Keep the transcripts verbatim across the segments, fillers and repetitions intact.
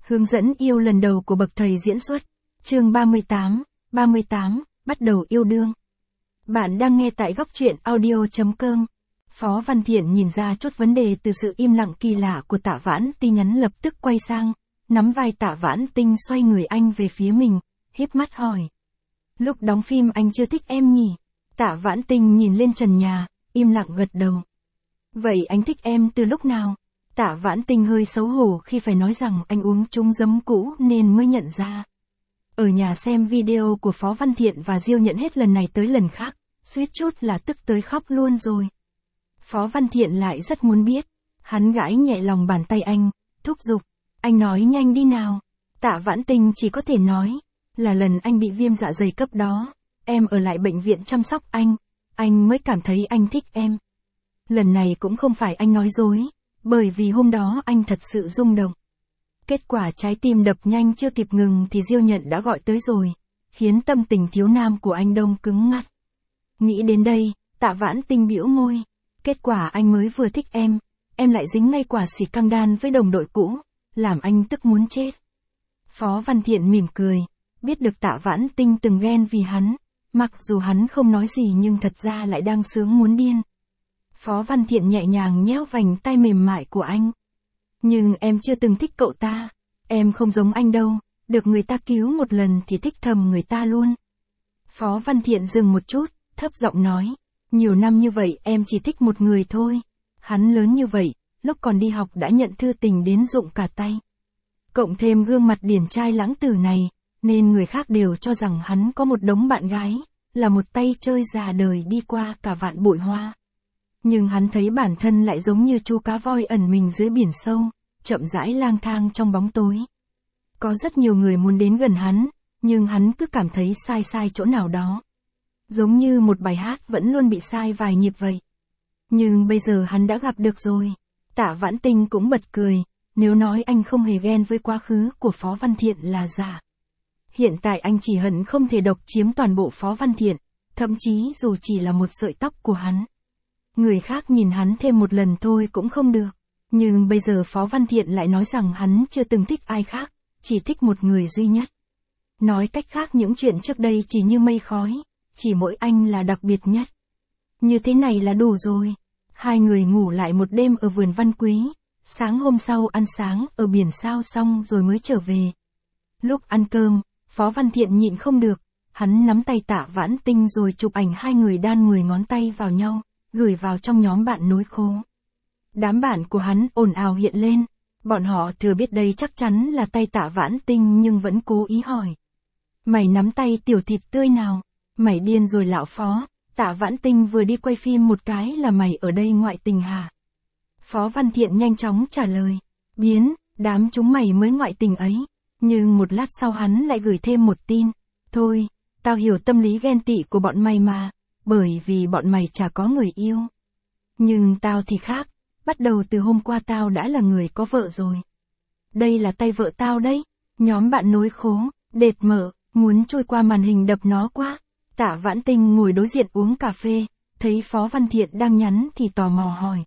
Hướng dẫn yêu lần đầu của bậc thầy diễn xuất. Chương ba mươi tám, ba mươi tám, bắt đầu yêu đương. Bạn đang nghe tại góc truyện audio chấm com. Phó Văn Thiện nhìn ra chút vấn đề từ sự im lặng kỳ lạ của Tạ Vãn Tinh, nhắn lập tức quay sang, nắm vai Tạ Vãn Tinh xoay người anh về phía mình, híp mắt hỏi. Lúc đóng phim anh chưa thích em nhỉ? Tạ Vãn Tinh nhìn lên trần nhà, im lặng gật đầu. Vậy anh thích em từ lúc nào? Tạ Vãn Tinh hơi xấu hổ khi phải nói rằng anh uống trúng giấm cũ nên mới nhận ra. Ở nhà xem video của Phó Văn Thiện và Diêu Nhận hết lần này tới lần khác, suýt chút là tức tới khóc luôn rồi. Phó Văn Thiện lại rất muốn biết. Hắn gãi nhẹ lòng bàn tay anh, thúc giục. Anh nói nhanh đi nào. Tạ Vãn Tinh chỉ có thể nói, là lần anh bị viêm dạ dày cấp đó, em ở lại bệnh viện chăm sóc anh, anh mới cảm thấy anh thích em. Lần này cũng không phải anh nói dối, bởi vì hôm đó anh thật sự rung động. Kết quả trái tim đập nhanh chưa kịp ngừng thì Diêu Nhận đã gọi tới rồi, khiến tâm tình thiếu nam của anh đông cứng ngắt. Nghĩ đến đây, Tạ Vãn Tinh bĩu môi. Kết quả anh mới vừa thích em, em lại dính ngay quả xỉ căng đan với đồng đội cũ, làm anh tức muốn chết. Phó Văn Thiện mỉm cười, biết được Tạ Vãn Tinh từng ghen vì hắn, mặc dù hắn không nói gì nhưng thật ra lại đang sướng muốn điên. Phó Văn Thiện nhẹ nhàng nhéo vành tay mềm mại của anh. Nhưng em chưa từng thích cậu ta, em không giống anh đâu, được người ta cứu một lần thì thích thầm người ta luôn. Phó Văn Thiện dừng một chút, thấp giọng nói, nhiều năm như vậy em chỉ thích một người thôi. Hắn lớn như vậy, lúc còn đi học đã nhận thư tình đến rụng cả tay. Cộng thêm gương mặt điển trai lãng tử này, nên người khác đều cho rằng hắn có một đống bạn gái, là một tay chơi già đời đi qua cả vạn bụi hoa. Nhưng hắn thấy bản thân lại giống như chú cá voi ẩn mình dưới biển sâu, chậm rãi lang thang trong bóng tối. Có rất nhiều người muốn đến gần hắn, nhưng hắn cứ cảm thấy sai sai chỗ nào đó. Giống như một bài hát vẫn luôn bị sai vài nhịp vậy. Nhưng bây giờ hắn đã gặp được rồi. Tạ Vãn Tinh cũng bật cười, nếu nói anh không hề ghen với quá khứ của Phó Văn Thiện là giả. Hiện tại anh chỉ hận không thể độc chiếm toàn bộ Phó Văn Thiện, thậm chí dù chỉ là một sợi tóc của hắn. Người khác nhìn hắn thêm một lần thôi cũng không được. Nhưng bây giờ Phó Văn Thiện lại nói rằng hắn chưa từng thích ai khác, chỉ thích một người duy nhất. Nói cách khác những chuyện trước đây chỉ như mây khói, chỉ mỗi anh là đặc biệt nhất. Như thế này là đủ rồi. Hai người ngủ lại một đêm ở vườn Văn Quý, sáng hôm sau ăn sáng ở biển sao xong rồi mới trở về. Lúc ăn cơm, Phó Văn Thiện nhịn không được, hắn nắm tay Tạ Vãn Tinh rồi chụp ảnh hai người đan mười ngón tay vào nhau, gửi vào trong nhóm bạn nối khố. Đám bạn của hắn ồn ào hiện lên, bọn họ thừa biết đây chắc chắn là tay Tạ Vãn Tinh nhưng vẫn cố ý hỏi. Mày nắm tay tiểu thịt tươi nào? Mày điên rồi lão Phó, Tạ Vãn Tinh vừa đi quay phim một cái là mày ở đây ngoại tình hả? Phó Văn Thiện nhanh chóng trả lời, biến, đám chúng mày mới ngoại tình ấy. Nhưng một lát sau hắn lại gửi thêm một tin, thôi, tao hiểu tâm lý ghen tị của bọn mày mà, bởi vì bọn mày chả có người yêu. Nhưng tao thì khác, bắt đầu từ hôm qua tao đã là người có vợ rồi. Đây là tay vợ tao đấy. Nhóm bạn nối khố, đệt mở, muốn trôi qua màn hình đập nó quá. Tạ Vãn Tinh ngồi đối diện uống cà phê, thấy Phó Văn Thiện đang nhắn thì tò mò hỏi.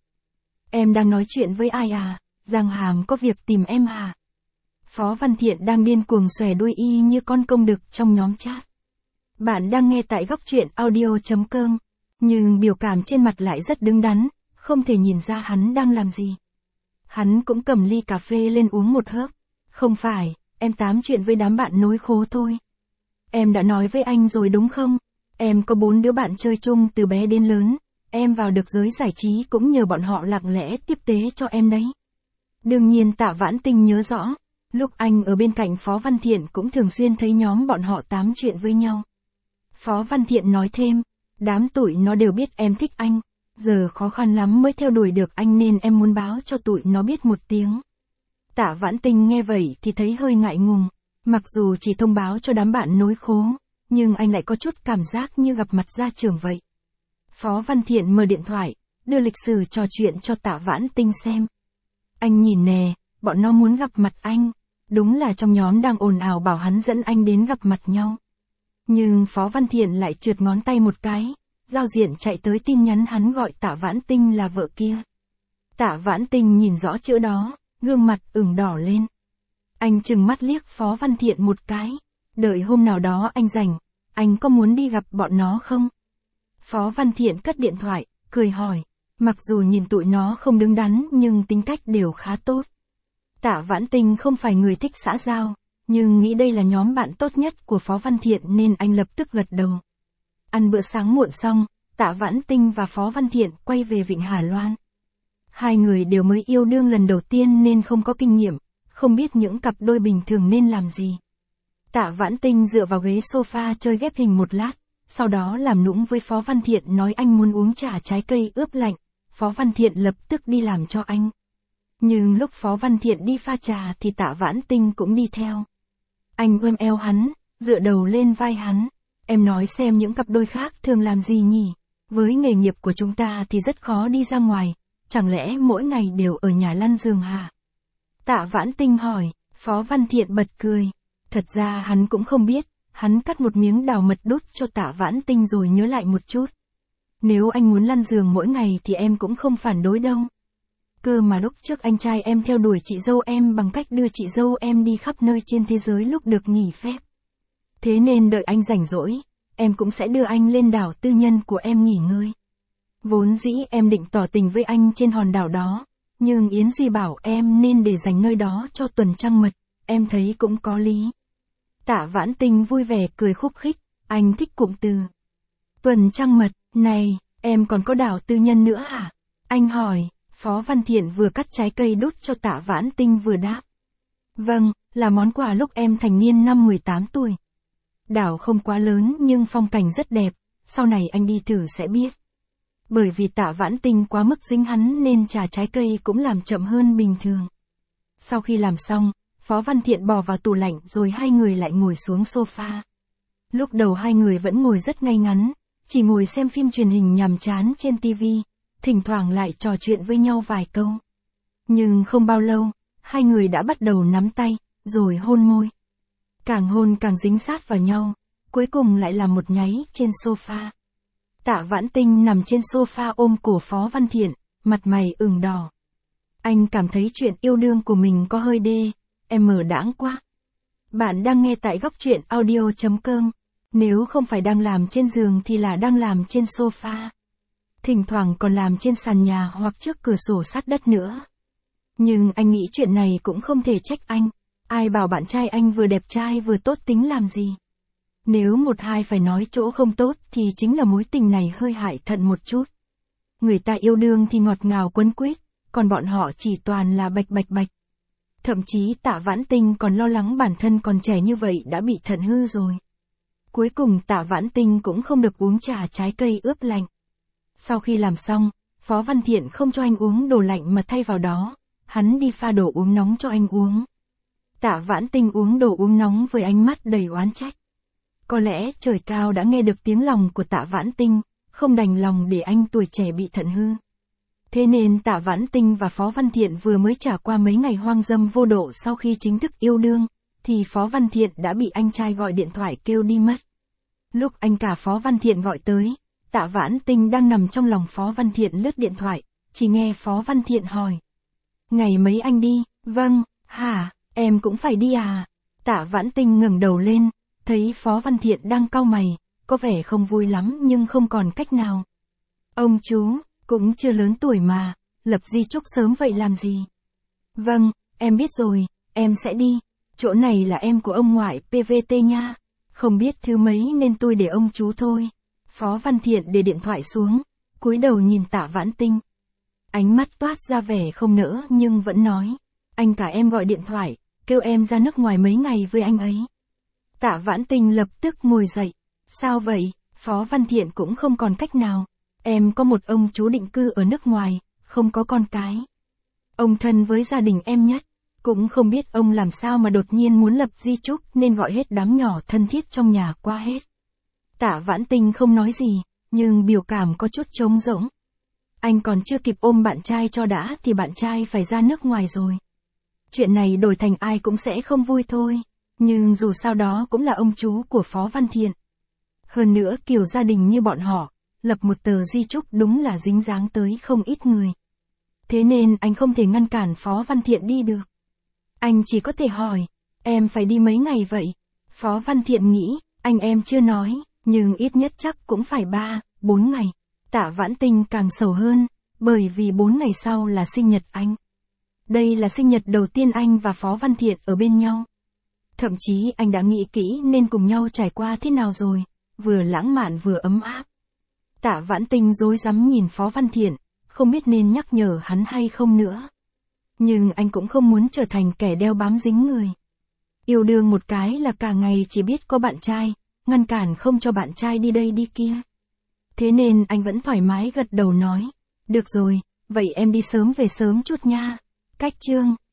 Em đang nói chuyện với ai à? Giang Hàm có việc tìm em hả? Phó Văn Thiện đang điên cuồng xòe đuôi y như con công đực trong nhóm chat. Bạn đang nghe tại góc truyện audio chấm com, nhưng biểu cảm trên mặt lại rất đứng đắn, không thể nhìn ra hắn đang làm gì. Hắn cũng cầm ly cà phê lên uống một hớp. Không phải, em tám chuyện với đám bạn nối khố thôi. Em đã nói với anh rồi đúng không? Em có bốn đứa bạn chơi chung từ bé đến lớn, em vào được giới giải trí cũng nhờ bọn họ lặng lẽ tiếp tế cho em đấy. Đương nhiên Tạ Vãn Tinh nhớ rõ, lúc anh ở bên cạnh Phó Văn Thiện cũng thường xuyên thấy nhóm bọn họ tám chuyện với nhau. Phó Văn Thiện nói thêm, đám tụi nó đều biết em thích anh, giờ khó khăn lắm mới theo đuổi được anh nên em muốn báo cho tụi nó biết một tiếng. Tạ Vãn Tinh nghe vậy thì thấy hơi ngại ngùng, mặc dù chỉ thông báo cho đám bạn nối khố, nhưng anh lại có chút cảm giác như gặp mặt gia trưởng vậy. Phó Văn Thiện mở điện thoại, đưa lịch sử trò chuyện cho Tạ Vãn Tinh xem. Anh nhìn nè, bọn nó muốn gặp mặt anh, đúng là trong nhóm đang ồn ào bảo hắn dẫn anh đến gặp mặt nhau. Nhưng Phó Văn Thiện lại trượt ngón tay một cái, giao diện chạy tới tin nhắn hắn gọi Tạ Vãn Tinh là vợ kia. Tạ Vãn Tinh nhìn rõ chữ đó, gương mặt ửng đỏ lên. Anh trừng mắt liếc Phó Văn Thiện một cái. Đợi hôm nào đó anh rảnh, anh có muốn đi gặp bọn nó không? Phó Văn Thiện cất điện thoại, cười hỏi. Mặc dù nhìn tụi nó không đứng đắn nhưng tính cách đều khá tốt. Tạ Vãn Tinh không phải người thích xã giao, nhưng nghĩ đây là nhóm bạn tốt nhất của Phó Văn Thiện nên anh lập tức gật đầu. Ăn bữa sáng muộn xong, Tạ Vãn Tinh và Phó Văn Thiện quay về Vịnh Hà Loan. Hai người đều mới yêu đương lần đầu tiên nên không có kinh nghiệm, không biết những cặp đôi bình thường nên làm gì. Tạ Vãn Tinh dựa vào ghế sofa chơi ghép hình một lát, sau đó làm nũng với Phó Văn Thiện nói anh muốn uống trà trái cây ướp lạnh. Phó Văn Thiện lập tức đi làm cho anh. Nhưng lúc Phó Văn Thiện đi pha trà thì Tạ Vãn Tinh cũng đi theo. Anh ôm eo hắn, dựa đầu lên vai hắn. Em nói xem những cặp đôi khác thường làm gì nhỉ? Với nghề nghiệp của chúng ta thì rất khó đi ra ngoài, chẳng lẽ mỗi ngày đều ở nhà lăn giường hả? Tạ Vãn Tinh hỏi, Phó Văn Thiện bật cười. Thật ra hắn cũng không biết, hắn cắt một miếng đào mật đút cho Tạ Vãn Tinh rồi nhớ lại một chút. Nếu anh muốn lăn giường mỗi ngày thì em cũng không phản đối đâu. Cơ mà lúc trước anh trai em theo đuổi chị dâu em bằng cách đưa chị dâu em đi khắp nơi trên thế giới lúc được nghỉ phép. Thế nên đợi anh rảnh rỗi, em cũng sẽ đưa anh lên đảo tư nhân của em nghỉ ngơi. Vốn dĩ em định tỏ tình với anh trên hòn đảo đó, nhưng Yến Duy bảo em nên để dành nơi đó cho tuần trăng mật, em thấy cũng có lý. Tạ Vãn Tinh vui vẻ cười khúc khích, anh thích cụm từ. Tuần trăng mật, này, em còn có đảo tư nhân nữa hả? Anh hỏi. Phó Văn Thiện vừa cắt trái cây đút cho Tạ Vãn Tinh vừa đáp. Vâng, là món quà lúc em thành niên năm mười tám tuổi. Đảo không quá lớn nhưng phong cảnh rất đẹp, sau này anh đi thử sẽ biết. Bởi vì Tạ Vãn Tinh quá mức dính hắn nên trà trái cây cũng làm chậm hơn bình thường. Sau khi làm xong, Phó Văn Thiện bỏ vào tủ lạnh rồi hai người lại ngồi xuống sofa. Lúc đầu hai người vẫn ngồi rất ngay ngắn, chỉ ngồi xem phim truyền hình nhàm chán trên tivi. Thỉnh thoảng lại trò chuyện với nhau vài câu. Nhưng không bao lâu, hai người đã bắt đầu nắm tay, rồi hôn môi. Càng hôn càng dính sát vào nhau, cuối cùng lại là một nháy trên sofa. Tạ Vãn Tinh nằm trên sofa ôm cổ Phó Văn Thiện, mặt mày ửng đỏ. Anh cảm thấy chuyện yêu đương của mình có hơi đê, em mở đãng quá. Bạn đang nghe tại góc truyện audio chấm com, nếu không phải đang làm trên giường thì là đang làm trên sofa. Thỉnh thoảng còn làm trên sàn nhà hoặc trước cửa sổ sát đất nữa. Nhưng anh nghĩ chuyện này cũng không thể trách anh. Ai bảo bạn trai anh vừa đẹp trai vừa tốt tính làm gì. Nếu một hai phải nói chỗ không tốt thì chính là mối tình này hơi hại thận một chút. Người ta yêu đương thì ngọt ngào quấn quýt, còn bọn họ chỉ toàn là bạch bạch bạch. Thậm chí Tạ Vãn Tinh còn lo lắng bản thân còn trẻ như vậy đã bị thận hư rồi. Cuối cùng Tạ Vãn Tinh cũng không được uống trà trái cây ướp lạnh. Sau khi làm xong, Phó Văn Thiện không cho anh uống đồ lạnh mà thay vào đó, hắn đi pha đồ uống nóng cho anh uống. Tạ Vãn Tinh uống đồ uống nóng với ánh mắt đầy oán trách. Có lẽ trời cao đã nghe được tiếng lòng của Tạ Vãn Tinh, không đành lòng để anh tuổi trẻ bị thận hư. Thế nên Tạ Vãn Tinh và Phó Văn Thiện vừa mới trải qua mấy ngày hoang dâm vô độ sau khi chính thức yêu đương, thì Phó Văn Thiện đã bị anh trai gọi điện thoại kêu đi mất. Lúc anh cả Phó Văn Thiện gọi tới, Tạ Vãn Tinh đang nằm trong lòng Phó Văn Thiện lướt điện thoại, chỉ nghe Phó Văn Thiện hỏi. Ngày mấy anh đi? Vâng, hả, em cũng phải đi à? Tạ Vãn Tinh ngẩng đầu lên, thấy Phó Văn Thiện đang cau mày, có vẻ không vui lắm nhưng không còn cách nào. Ông chú, cũng chưa lớn tuổi mà, lập di chúc sớm vậy làm gì? Vâng, em biết rồi, em sẽ đi, chỗ này là em của ông ngoại pê vê tê nha, không biết thứ mấy nên tôi để ông chú thôi. Phó Văn Thiện để điện thoại xuống, cúi đầu nhìn Tạ Vãn Tinh. Ánh mắt toát ra vẻ không nỡ nhưng vẫn nói, anh cả em gọi điện thoại, kêu em ra nước ngoài mấy ngày với anh ấy. Tạ Vãn Tinh lập tức ngồi dậy. Sao vậy? Phó Văn Thiện cũng không còn cách nào. Em có một ông chú định cư ở nước ngoài, không có con cái. Ông thân với gia đình em nhất, cũng không biết ông làm sao mà đột nhiên muốn lập di chúc nên gọi hết đám nhỏ thân thiết trong nhà qua hết. Tạ Vãn Tinh không nói gì, nhưng biểu cảm có chút trống rỗng. Anh còn chưa kịp ôm bạn trai cho đã thì bạn trai phải ra nước ngoài rồi. Chuyện này đổi thành ai cũng sẽ không vui thôi, nhưng dù sao đó cũng là ông chú của Phó Văn Thiện. Hơn nữa kiểu gia đình như bọn họ, lập một tờ di chúc đúng là dính dáng tới không ít người. Thế nên anh không thể ngăn cản Phó Văn Thiện đi được. Anh chỉ có thể hỏi, em phải đi mấy ngày vậy? Phó Văn Thiện nghĩ, anh em chưa nói, nhưng ít nhất chắc cũng phải ba, bốn ngày. Tạ Vãn Tinh càng sầu hơn, bởi vì bốn ngày sau là sinh nhật anh. Đây là sinh nhật đầu tiên anh và Phó Văn Thiện ở bên nhau. Thậm chí anh đã nghĩ kỹ nên cùng nhau trải qua thế nào rồi, vừa lãng mạn vừa ấm áp. Tạ Vãn Tinh rối rắm nhìn Phó Văn Thiện, không biết nên nhắc nhở hắn hay không nữa. Nhưng anh cũng không muốn trở thành kẻ đeo bám dính người. Yêu đương một cái là cả ngày chỉ biết có bạn trai, ngăn cản không cho bạn trai đi đây đi kia. Thế nên anh vẫn thoải mái gật đầu nói, được rồi, vậy em đi sớm về sớm chút nha. Cách chương